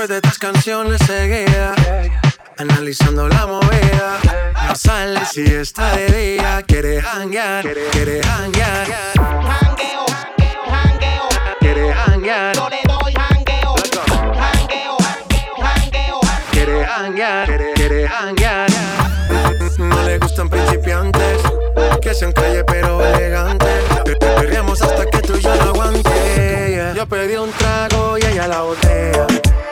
después de 3 canciones seguidas, analizando la movida. No sale si está de día. Quiere janguear, quiere janguear. Jangueo, jangueo, quiere janguear. yo le doy jangueo, jangueo, jangueo. Quiere janguear, quiere janguear. No le gustan principiantes, que sean calle pero elegantes. Perreamos hasta que tú y yo no aguante. Yo pedí un trago y ella la botella.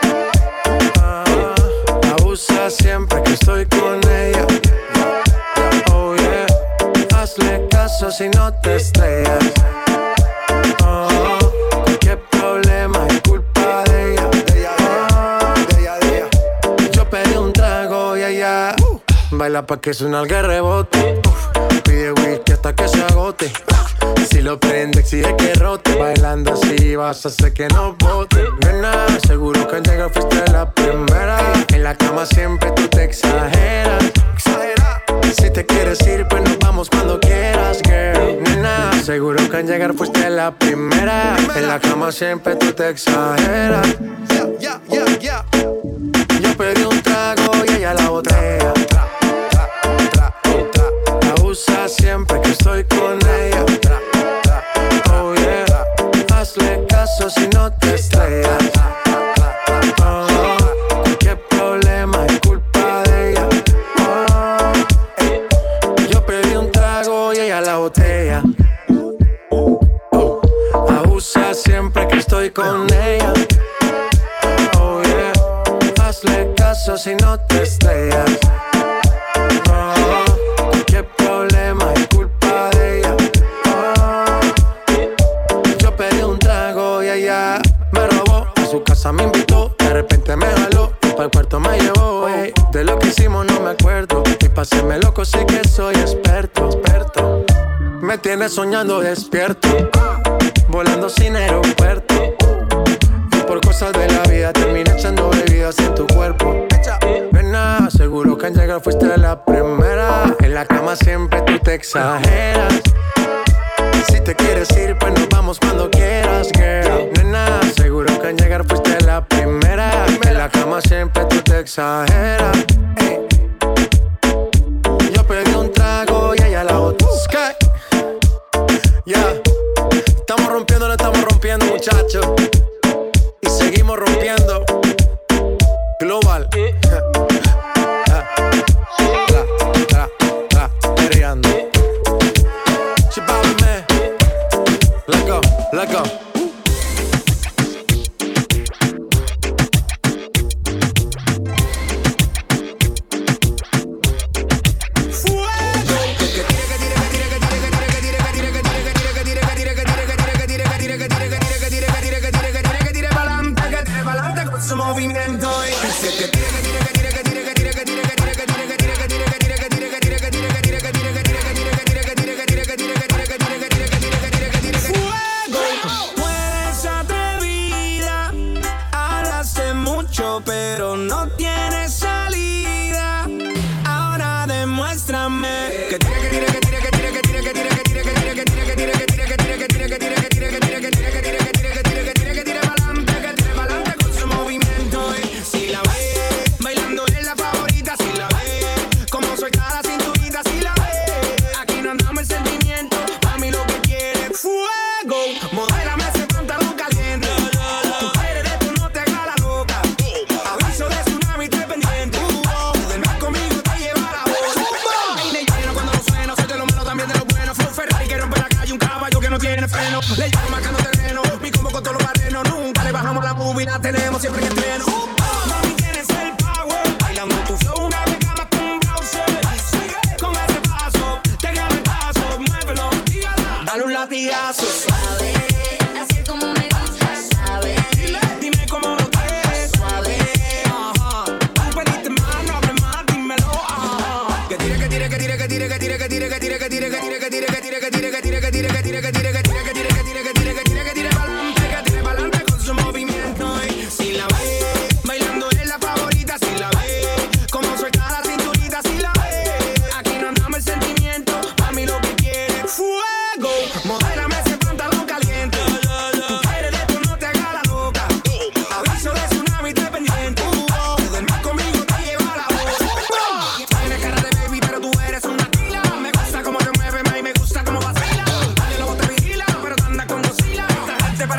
Abusa siempre que estoy con ella. Oh yeah, hazle caso si no te estrellas. Cualquier problema es culpa de ella. Yo pedí un trago y ella baila pa' que suena el rebote. Pide whisky hasta que se agote. Si lo prende exige que rote. Bailando así vas a hacer que no bote. Nena, seguro que al llegar fuiste la primera. En la cama siempre tú te exageras. Si te quieres ir pues nos vamos cuando quieras, girl. Nena, seguro que al llegar fuiste la primera. En la cama siempre tú te exageras. Yo pedí un trago y ella la botella. Abusa siempre que estoy con ella. Oh yeah, hazle caso si no te estrellas. Qué problema es culpa de ella. Yo pedí un trago y ella la botella. Abusa siempre que estoy con ella. Oh yeah, hazle caso si no te estrellas. Qué problema es culpa de ella. Yo pedí un trago y ella me robó. A su casa me invitó, de repente me jaló y para el cuarto me llevó. De lo que hicimos no me acuerdo y pa' hacerme loco sí que soy experto. Me tienes soñando despierto, volando sin aeropuerto. Y por cosas de la vida terminé echando bebidas en tu cuerpo. Nena, seguro que al llegar fuiste la primera. En la cama siempre tú te exageras. Si te quieres ir pues nos vamos cuando quieras, girl. Nena, seguro que al llegar fuiste la primera. En la cama siempre tú te exageras. Yo pedí un trago y ella la botó. Ya, estamos rompiendo, no estamos rompiendo, muchachos. Y seguimos rompiendo. Global. Perreando. Chipame. Let go, let go. Movimiento puedes atrevida, hablaste mucho pero no tienes salida. Ahora demuéstrame que le llamo marcando terreno, mi combo con todos los barrenos. Nunca le bajamos la movie, la tenemos siempre en estreno. Mami, tienes el power, bailando tu flow, una beca más que un browser. Sigue con ese paso, te gana el paso, muévelo, dígala, dale un latigazo. Suave, así es como me gusta, suave. Dime cómo lo quieres, suave. Ajá, tú pediste más, no hables más, dímelo. Ajá, que tire, que tire, que tire, que tire, que tire, que tire, que tire, que tire, que tire, que tire, que tire, que tire, que tire, que tire, que tire, que tire, que tire.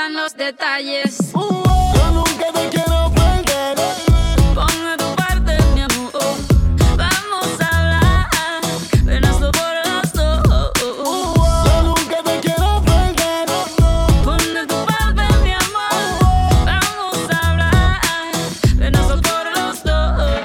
importan los detalles. Yo nunca te quiero perder. Pon de tu parte, mi amor. Vamos a hablar, ven hazlo por los dos. Yo nunca te quiero perder. Pon de tu parte, mi amor. Vamos a hablar, ven hazlo por los dos.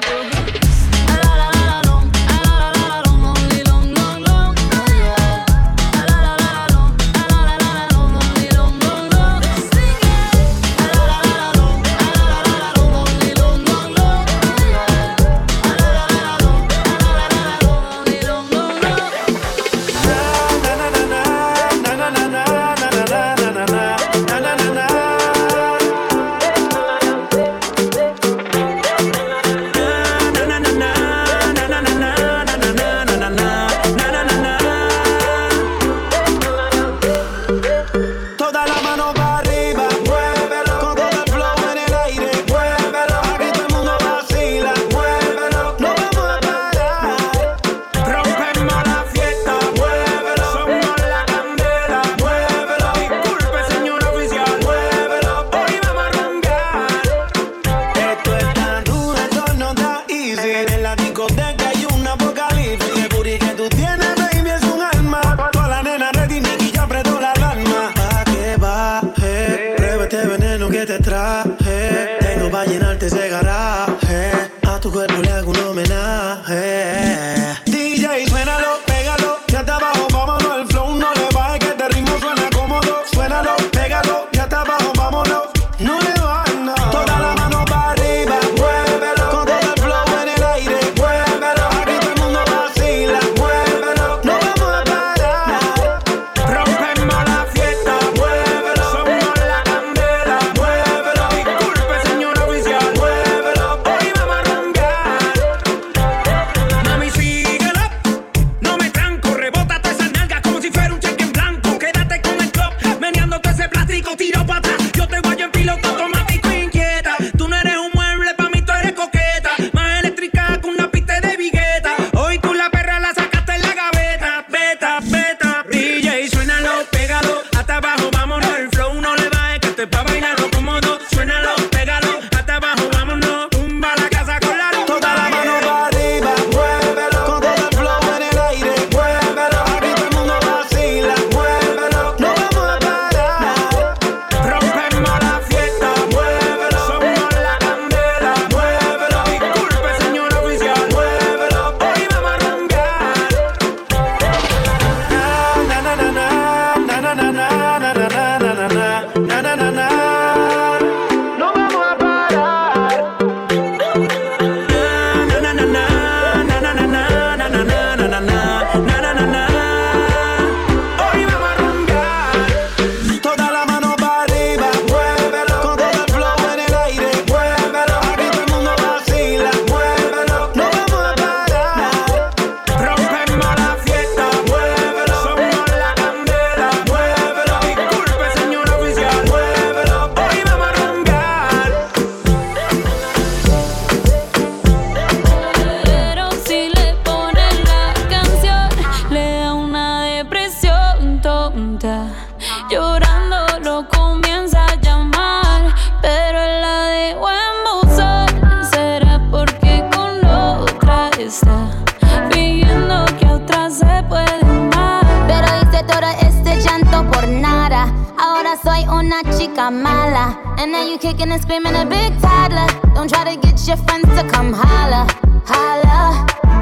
Mala. And now you kicking and screaming a big toddler. Don't try to get your friends to come holla, holla.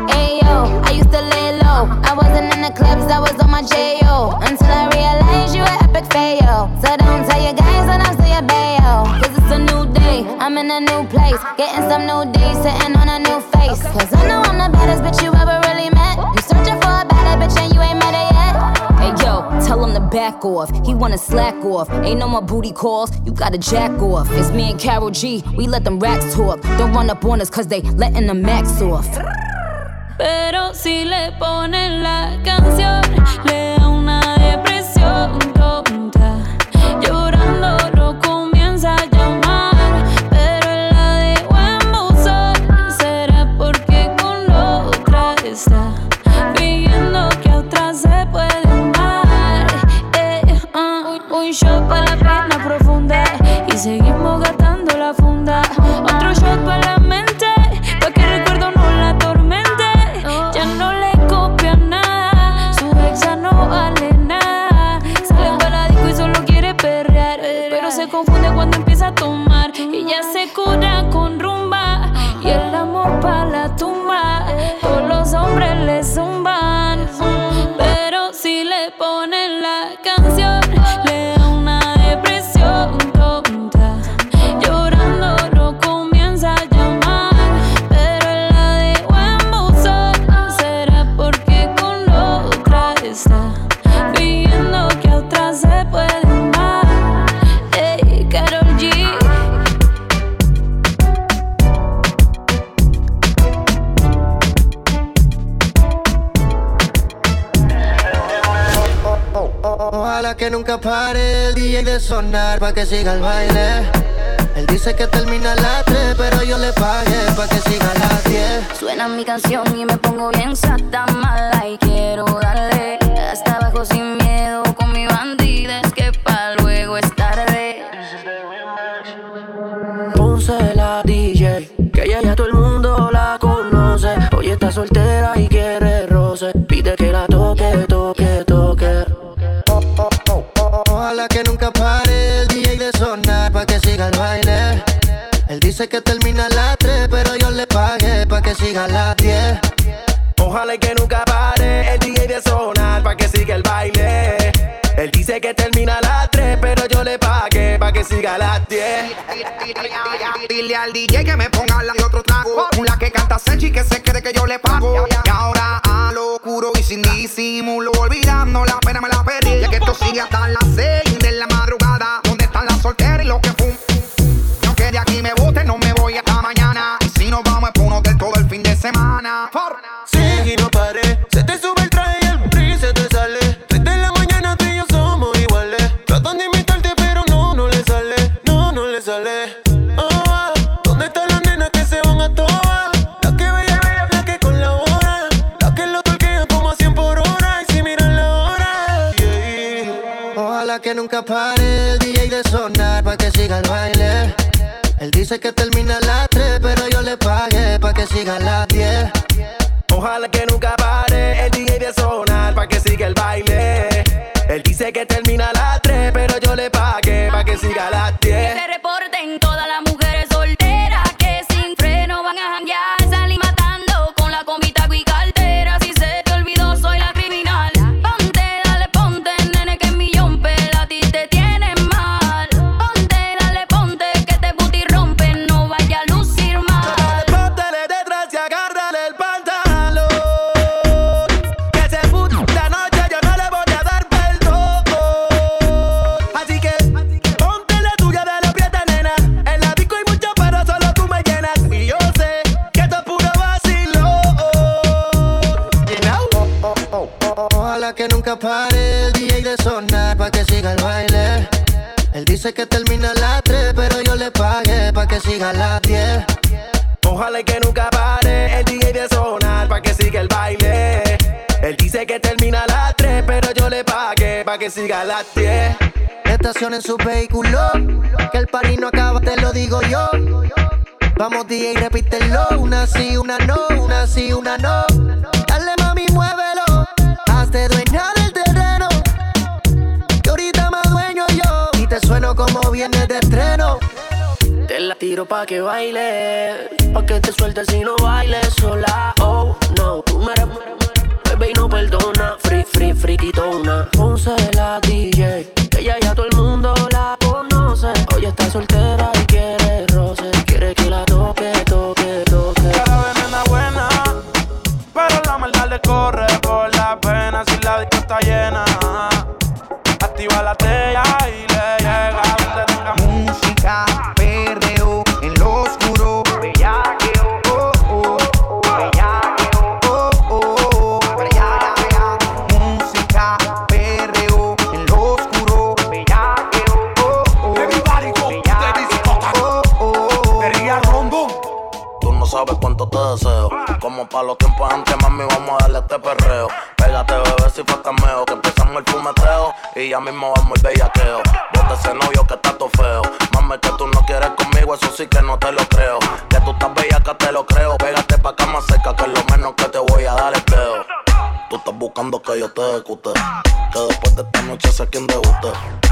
Ayo, I used to lay low. I wasn't in the clubs, I was on my J.O. Until I realized you were epic fail. So don't tell your guys when I'm your bayo. Cause it's a new day, I'm in a new place. Getting some new days, sitting on a new face. Cause I know I'm the baddest bitch you ever really met. You searching for a better bitch and you ain't met her yet. Hey yo, tell him to back off. He wanna slack off. Ain't no more booty calls, you gotta jack off. It's me and Karol G, we let them racks talk. Don't run up on us cause they letting the max off. Pero si le ponen la canción, le da una depresión tonta. Llorando lo comienza a llamar, pero él la dejó en buzón. Será porque con otra está fingiendo que a otra se puede amar. Un shot para la pena profunda. se confunde cuando empieza a tomar. Ella se cura con rumba y el amor pa' la tumba. Todos los hombres le zumban, pero si le ponen la canción le da una depresión tonta. Llorando no comienza a llamar, pero él la dejó en buzón. ¿Será porque con otra está fingiendo que a otra se puede amar? Ey, Karol G. Ojalá que nunca pare el DJ de sonar pa' que siga el baile. Él dice que termina a las 3, pero yo le pagué pa' que siga a las 10. Suena mi canción y me pongo bien sata mala y quiero darle hasta abajo sin miedo con mi bandida. Es que pa' luego es tarde. Ponce la DJ, que ella ya todo el mundo la conoce. Hoy está soltera y quiere roce. Pide que la toque, toque, toque. Ojalá que nunca pare el DJ de sonar pa' que siga el baile. Él dice que termina a las 3, pero yo le pagué pa' que siga a las 10. Ojalá que nunca pare el DJ de sonar pa' que siga el baile. Él dice que termina a las 3, pero yo le pagué pa' que siga a las 10. Dile al DJ que me ponga la de otro trago. La que canta Senchi que se cree que yo le pago. Y ahora a lo oscuro y sin disimulo, olvidando la pena me la perdí. Ya que esto sigue hasta las 6 de la madrugada. ¿Dónde están las solteras y los que fum? No que de aquí me boten, no me voy hasta mañana. Y si nos vamos es por un hotel todo el fin de semana. Sigue y no pare, se te sube el traje y el bris se te sale. 3 de la mañana tú y yo somos iguales. Tratan de imitarte pero no le sale, no le sale. ¿Dónde están las nenas que se van a todas? Las que bella, las que colaboran, las que lo torquean como a 100 por hora. Y si miran la hora, Ojalá que nunca pare el DJ de sonar pa' que siga el baile. Él dice que termina a las 3, pero yo le pagué pa' que siga a las 10. Ojalá que nunca pare el DJ de sonar pa' que siga el baile. Él dice que termina a las 3, pero yo le pagué pa' que siga a las 10. Que se reporten todas las mujeres solteras que sin freno van a janguear, salir matando con la combita y cartera. Si se te olvidó soy la criminal. Ponte, dale, ponte, nene que millón pela a ti te tienen mal. Ponte, dale, ponte que te booty rompe, no vaya a lucir mal. Póntele detrás y agárrale el pantalón. Que ese puto esta noche yo no le voy a dar perdón. Así que ponte la tuya de la prieta, nena. En la disco hay mucho pero solo tú me llenas. Y yo sé que esto es puro vacilón. Ojalá que nunca pare el DJ de sonar pa' que siga el baile. Él dice que termina a las 3, pero yo le pagué pa' que siga a las 10. Ojalá que nunca pare el DJ de sonar pa' que siga el baile. Él dice que termina a las 3, pero yo le pagué pa' que siga a las 10. Estacionen su vehículo, que el party no acaba, te lo digo yo. Vamos DJ, repítelo, una sí, una no, una sí, una no. Dale mami, muévelo, hazte dueña del terreno, que ahorita más dueño yo. Y te sueno como vienes de estreno. te la tiro pa' que baile, pa' que te sueltes si no bailes sola. Oh no, tú me eres bebé y no perdona. Friquitona. Ponce la DJ, que ella ya todo el mundo la conoce. Hoy está soltera y quiere roce, quiere que la toque. Cada venena buena, pero la maldad le corre por la pena. Si la disco está llena, activa la tela y le llega donde tenga música, perreo, en lo oscuro, bellaqueo, oh, oh, bellaqueo, oh, oh, bellaqueo. Música, perreo, en lo oscuro, bellaqueo, oh, oh, Everybody go, bellaqueo, oh, oh. Perría rombo. Tú no sabes cuánto te deseo. Como pa' los tiempos antes, mami, vamos a darle este perreo. Pégate, bebé, si fue cameo. Que empezamos el fumeteo y ya mismo vamos el bellaqueo. Bota ese novio que está todo feo. Mami, que tú no quieres conmigo, eso sí que no te lo creo. Que tú estás bellaca, te lo creo. Pégate pa' cama seca, que es lo menos que te voy a dar el peo. Tú estás buscando que yo te ejecute, que después de esta noche sé quién te guste.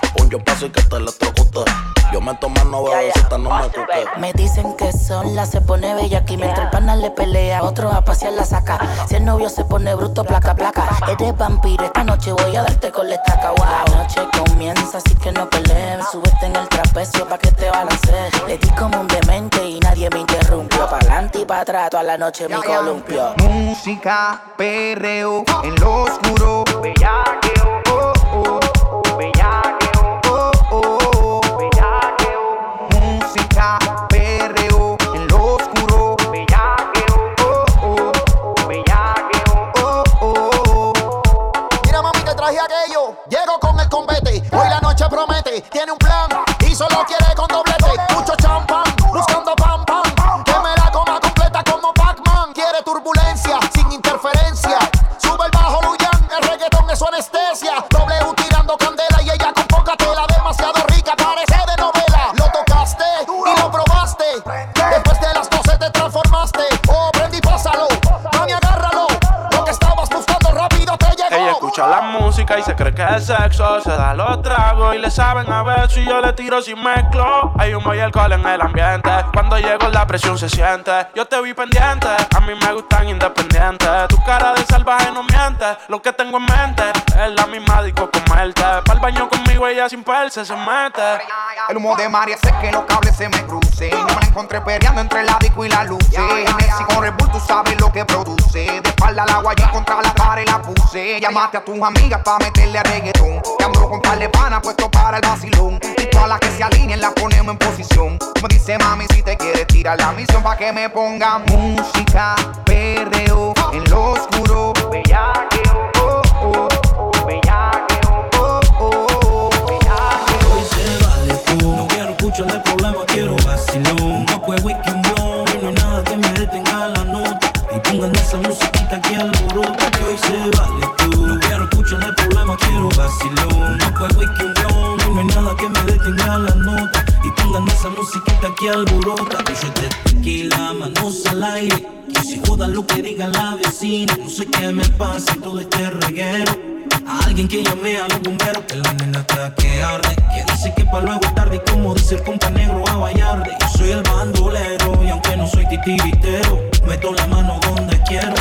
Pum, yo paso y que te electrocute. Yo me tomo no bebecita, no me cuque. Me dicen que sola se pone bella aquí. Mientras el pana le pelea, otro a pasear la saca. Si el novio se pone bruto, placa, placa. Eres vampiro, esta noche voy a darte con la estaca. Wow, la noche comienza, así que no pelees. Súbete en el trapecio pa' que te balancees. Le di como un demente y nadie me interrumpió. Pa'lante y pa' atrás, toda la noche me columpio. Música, perreo, en lo oscuro. Bellaqueo, oh, oh. Bellaqueo, oh, oh. Bellaqueo. Música, perreo, en lo oscuro. Bellaqueo, oh, oh. Bellaqueo, oh, oh. Mira mami, te traje aquello. Llego con el combate. Hoy la noche promete. Tiene un plan y solo quiere con doblete. Mucho champán, buscando pam pam. Que me la coma completa como Pac-Man. Quiere turbulencia, sin interferencia. Sube el bajo Luyan, el reggaetón es su anestesia. W tirando candela y ella con poca tela. Demasiado rica, parece de novela. Lo tocaste y lo probaste. Después de las 12 te transformaste. Oh, prendí, pásalo, mami, agárralo. Lo que estabas buscando rápido te llegó. Ella escucha la música y se cree que es sexo. Se da los tragos y le saben a beso. Y yo le tiro sin mezclo. Hay humo y alcohol en el ambiente. Cuando llego la presión se siente. Yo te vi pendiente, a mí me gustan independientes. Tu cara de salvaje no miente. Lo que tengo en mente es la misma disco comerte. Pa'l baño conmigo ella sin perse se mete. El humo de María hace que los cables se me crucen. Yo me la encontré peleando entre la disco y la luz. Messi con Red Bull, tú sabes lo que produce. De espalda al agua y contra la cara y la puse. Llamaste a tus amigas pa' meterle a reggaetón. Te ando con par de pana puesto para el vacilón. Y todas las que se alineen las ponemos en posición. Como dice mami, si te quieres tirar la misión pa' que me ponga música, perreo, en lo oscuro. Bellaqueo, oh, oh, oh. Bellaqueo, oh, oh, oh. Bellaqueo. Hoy se vale tú. No quiero escuchar de problemas, quiero vacilón. Un poco de whisky, un blon. Y no hay nada que me detenga la nota. Y pongan esa musiquita que alborota. Que hoy se vale tú. No quiero escuchar de problemas, quiero vacilón. Un poco de whisky, un blon. Y no hay nada que me detenga la nota. Y pongan esa musiquita que alborota. Que yo te tequila, manos al aire. Que si joda lo que diga la vecina. No sé qué me pasa en todo este reguero. A alguien que llame a los bomberos, que la nena está que arde. Que dice que pa' luego es tarde, y como dice el compa negro a Vallarde. Yo soy el bandolero, y aunque no soy titiritero, meto la mano donde quiero.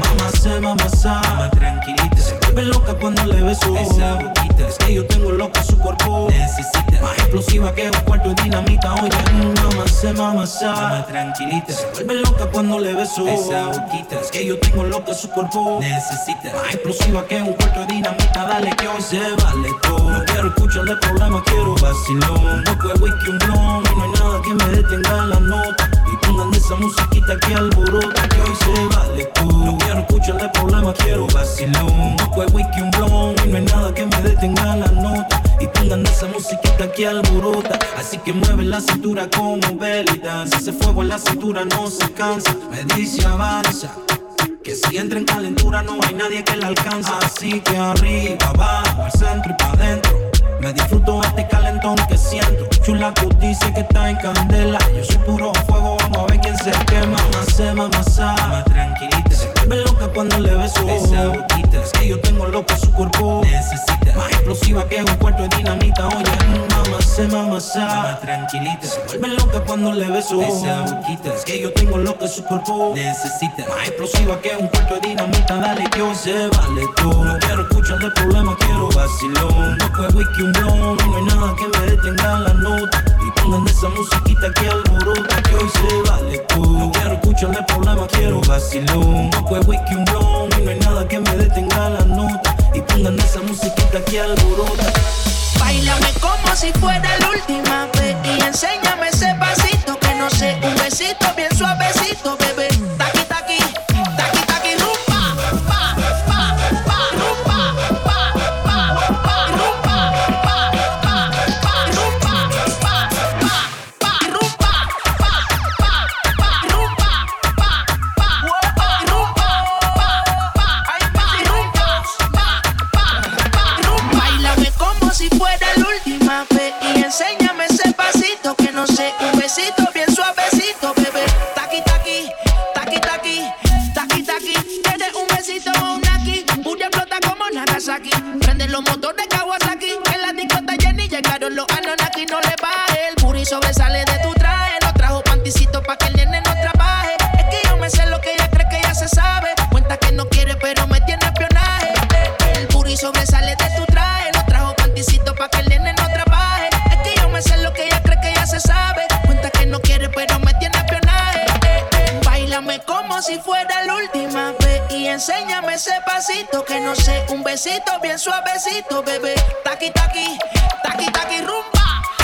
Mamá se tranquilita. Se vuelve loca cuando le beso esa boquita. Es que yo tengo loca su cuerpo. Necesita más explosiva que un cuarto de dinamita. Oye, mamá se tranquilita. Se vuelve loca cuando le beso esa boquita. Es que yo tengo loca su cuerpo. Necesita más explosiva que un cuarto de dinamita. Dale que hoy se vale todo. No quiero escuchar de problemas, quiero vacilón. Un poco de whisky, un blon. Y no hay nada que me detenga la nota. Y pongan esa musiquita que alborota. Que hoy se vale todo. No quiero escuchar de problemas, quiero vacilón. Un poco de whisky, un blon. Y no hay nada que me detenga la nota. Y pongan esa musiquita que alborota. Así que mueve la cintura como belly dance. Ese fuego en la cintura no se cansa. Me dice avanza. Que si entra en calentura no hay nadie que la alcanza. Así que arriba, abajo, al centro y pa' adentro. Me disfruto este calentón que siento. Chula, tú dices que está en candela. Yo soy puro fuego, vamos a ver quién se quema. Mamá se tranquilita. Se vuelve loca cuando le beso esa boquita. Es que yo tengo loca su cuerpo. Necesita más explosiva que un cuarto de dinamita. Oye, mamá se tranquilita. Se vuelve loca cuando le beso esa boquita. Es que yo tengo loca su cuerpo. Necesita más explosiva que un cuarto de dinamita. Dale que hoy se vale todo. No quiero escuchar de problemas, quiero vacilón. Un poco de whisky, un blon. Y no hay nada que me detenga la nota. Y pongan esa musiquita que alborota. Que hoy se vale todo. No quiero escuchar de problemas, quiero vacilón. Un poco de whisky, un blon. Y no hay nada que me detenga la nota. Y pongan esa musiquita que alborota. Báilame como si fuera la última vez. Y enséñame ese pasito que no sé. Un besito bien suavecito, bebé. Taqui, taqui, taqui, taqui, rumba, pa, pa, pa, rumba, pa, pa, pa, rumba, pa, pa, pa, rumba, pa, pa, pa, rumba, pa, pa, pa, rumba, pa, pa, pa, rumba, pa, pa, ay, pa, rumba, pa, pa, pa, rumba. Báilame como si fuera la última vez y enséñame ese enséñame ese pasito que no sé, un besito bien suavecito, bebé. Taqui, taqui, taqui, taqui, rumba.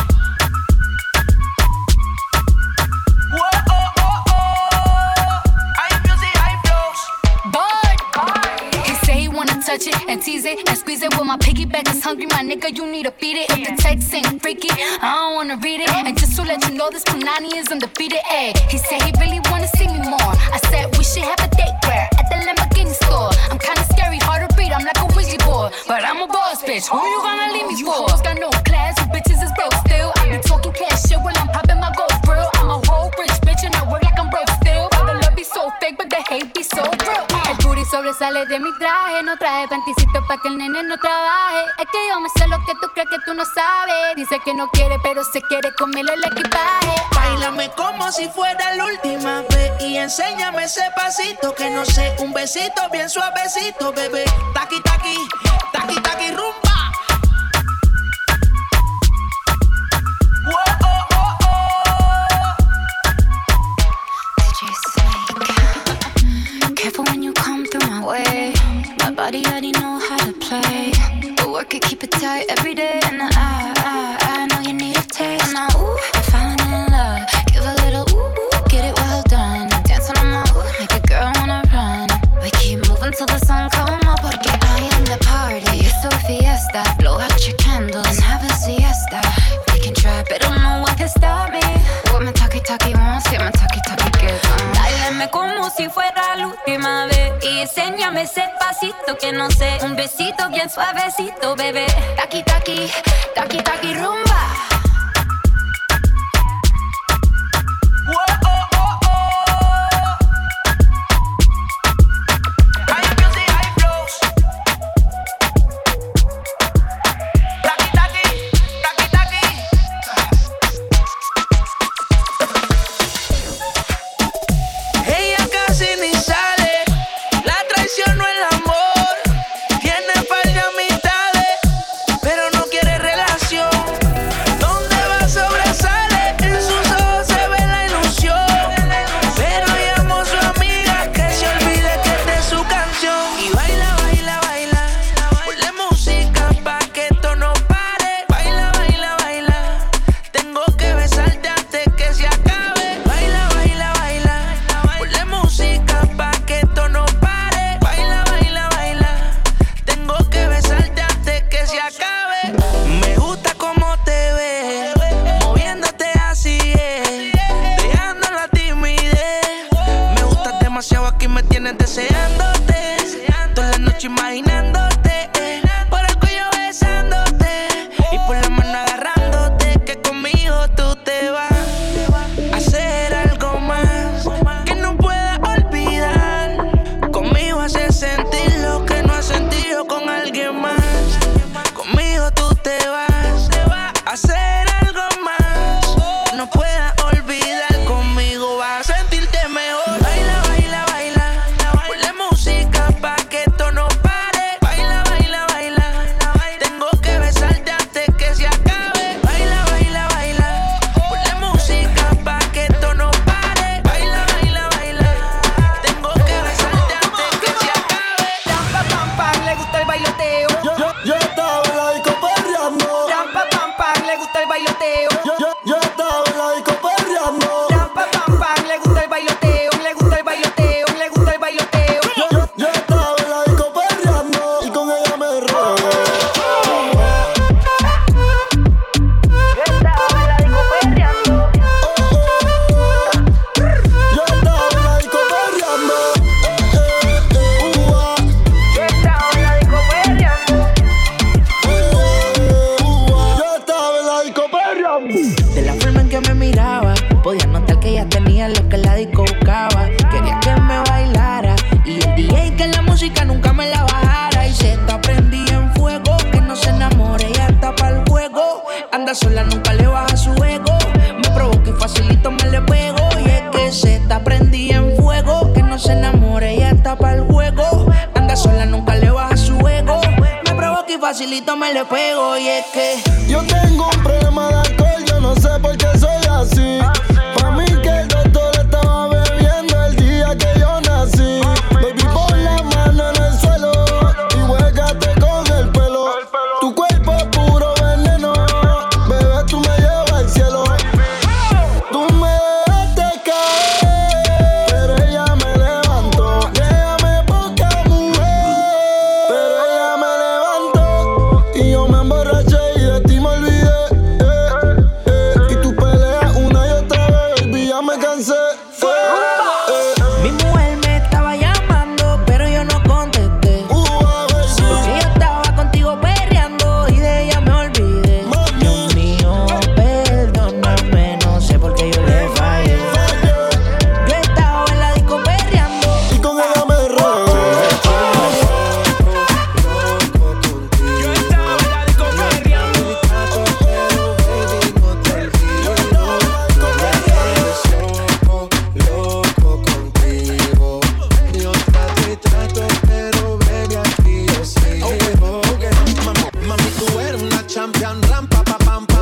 Touch it and tease it and squeeze it. When my piggyback is hungry, my nigga, you need to feed it. If the text ain't freaky, I don't wanna read it. And just to let you know, this Punani is undefeated. Ay, he said he really wanna see me more. I said we should have a date where at the Lamborghini store. I'm kinda scary, hard to read, I'm like a Ouija board, but I'm a boss bitch. Who you gonna leave me for? You hoes got no class, you bitches is broke still. I be talking cash shit when I'm popping my gold grill. I'm a whole rich bitch and I work like I'm broke still. But the love be so fake, but the hate be so real. El booty sobresale de mi traje, no traje panticito pa' que el nene no trabaje. Es que yo me sé lo que tú crees que tú no sabes. Dice que no quiere, pero se quiere comerle el equipaje. Báilame como si fuera la última vez y enséñame ese pasito que no sé, un besito bien suavecito, bebé. Taqui, taqui, taqui, taqui, rumba. Careful when you come through my way. My body already know how to play. But work it, keep it tight every day. And I know you need a taste. And now, ooh, I'm falling in love. Give a little ooh, get it well done. Dance on my ooh, make a girl wanna run. We keep moving till the sun come up. Porque I am the party. It's so fiesta. Blow out your candles and have a siesta. We can try, but don't know what can stop me. What my talkie wants, get my talkie gets. Báilame como si fuera la última vez y enséñame ese pasito que no sé, un besito bien suavecito, bebé. Taqui, taqui, taqui, taqui, rumba. Sola nunca le baja su ego. Me provoca y facilito me le pego. Y es que se está prendida en fuego. Que no se enamore, ella está para el juego. Anda sola nunca le baja su ego. Me provoca y facilito me le pego. Y es que yo tengo un problema de alcohol. Yo no sé por qué soy así. Pa' mí que el doctor estaba bebiendo el día que yo nací. Baby, pon la mano en el suelo.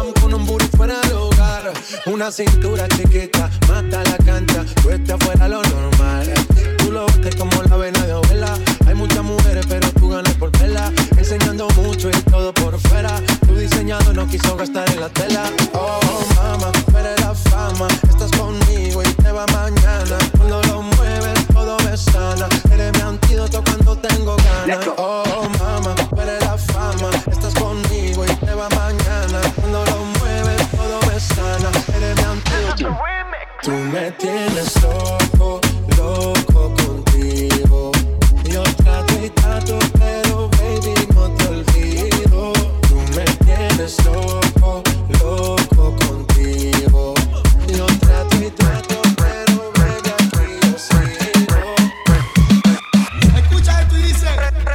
bam, con un booty fuera de lugar. Una cintura chiquita, mata la cancha, tú estás fuera lo normal. Tú lo ves como la vena de abuela. Hay muchas mujeres, pero tú ganas por vela. Enseñando mucho y todo por fuera. Tu diseñador no quiso gastar en la tela. Oh, mama, tú eres la fama. Estás conmigo y te va mañana. Cuando lo mueves, todo me sana. Eres mi antídoto cuando tengo ganas. Oh, mama, tú eres la fama. Estás conmigo y te va mañana. Cuando lo mueves, todo me sana. Eres mi antídoto. Tú me tienes loco, loco contigo. Yo trato y trato, pero baby no te olvido. Tú me tienes loco, loco contigo. Yo trato y trato, pero baby aquí yo sigo. Escucha esto y dice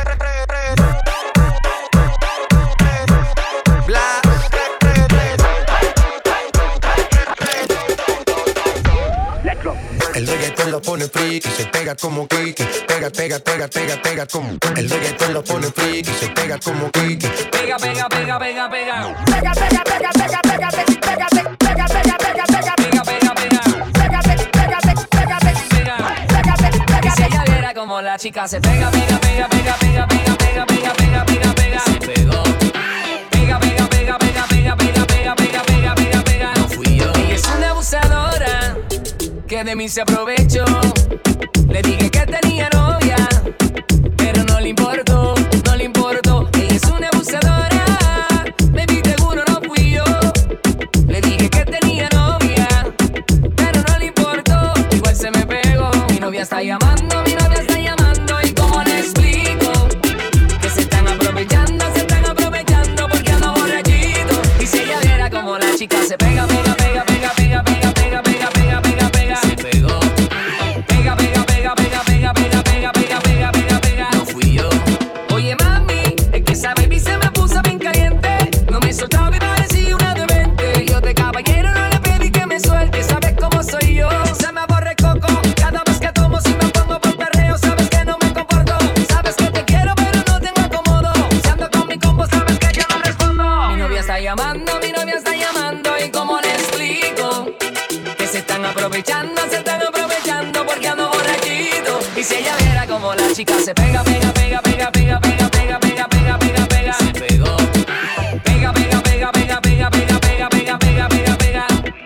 El reggaetón lo pone freaky, se pega como Kiki. Pega, pega, pega, pega, pega como. El reggaetón lo pone freaky, se pega como Kiki. Pega, pega, pega, pega, pega. Pega, pega, pega, pega, pega, pega, pega, pega, pega, pega, pega, pega, pega, pega, pega. Pega, pega, pega, pega, pega, pega. Y si ella viera como la chica se pega, pega, pega, pega, pega, pega, pega, pega, pega, pega, pega. Se pegó. Pega, pega, pega, pega, pega, pega, pega, pega, pega, pega, pega. No fui yo. Ella es una abusadora que de mí se aprovechó. Le dije que tenía novia, pero no le importó, no le importó. Ella es una abusadora, baby, seguro no fui yo. Le dije que tenía novia, pero no le importó. Igual se me pegó. Mi novia está llamando, mi novia está llamando. ¿Y cómo le explico? Que se están aprovechando porque ando borrachito. Y si ella viera como la chica se pega, pega, pega, pega, pega, pega, pega, pega, pega, pega, pega. Se pegó. Pega, pega, pega, pega, pega, pega, pega, pega, pega, pega, pega. No fui yo. Oye, mami, es que esa baby se me puso bien caliente. No me soltaba y parecía una demente. Yo de caballero no le pedí que me suelte. Sabes cómo soy yo, se me aborre coco. Cada vez que tomo si me pongo por perreo. Sabes que no me comporto. Sabes que te quiero pero no tengo acomodo. Si ando con mi combo sabes que yo no respondo. Mi novia está llamando, mi novia está llamando. ¿Y cómo le explico? Que se están aprovechando porque ando borrachito. Y si ella viera como la chica se pega, pega, pega, pega, pega, pega, pega, pega, pega, pega, pega. Se pegó. Pega, pega, pega, pega, pega, pega, pega, pega, pega, pega, pega.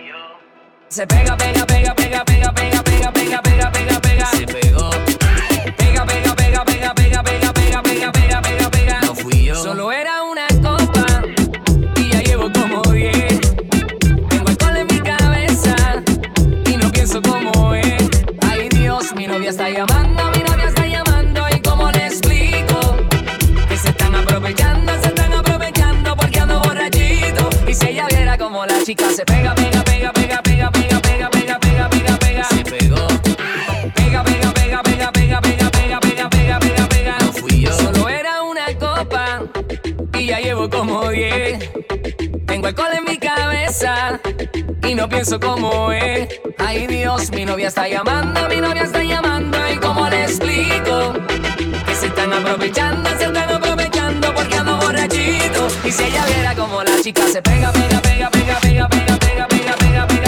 Se pega, pega, pega, pega, pega, pega, pega, pega, pega, pega, pega. Se pegó. Pega, pega, pega, pega, pega, pega, pega, pega, pega, pega, pega. No fui yo. Solo era una copa y ya llevo como 10. Tengo alcohol en mi cabeza y no pienso como es. Ay Dios, mi novia está llamando, mi novia está llamando. ¿Y cómo le explico? Que se están aprovechando porque ando borrachito. Y si ella viera como la chica se pega, pega, pega, pega, pega, pega, pega, pega, pega, pega, pega. Se pegó. Pega, pega, pega, pega, pega, pega, pega, pega, pega, pega, pega. No fui yo. Solo era una copa y ya llevo como 10. Tengo alcohol en mi cabeza y no pienso como es. Ay Dios, mi novia está llamando, mi novia está llamando. ¿Y cómo le explico? Que se están aprovechando porque ando borrachito. Y si ella viera como la chica se pega, pega, pega, pega, pega, pega, pega, pega, pega, pega.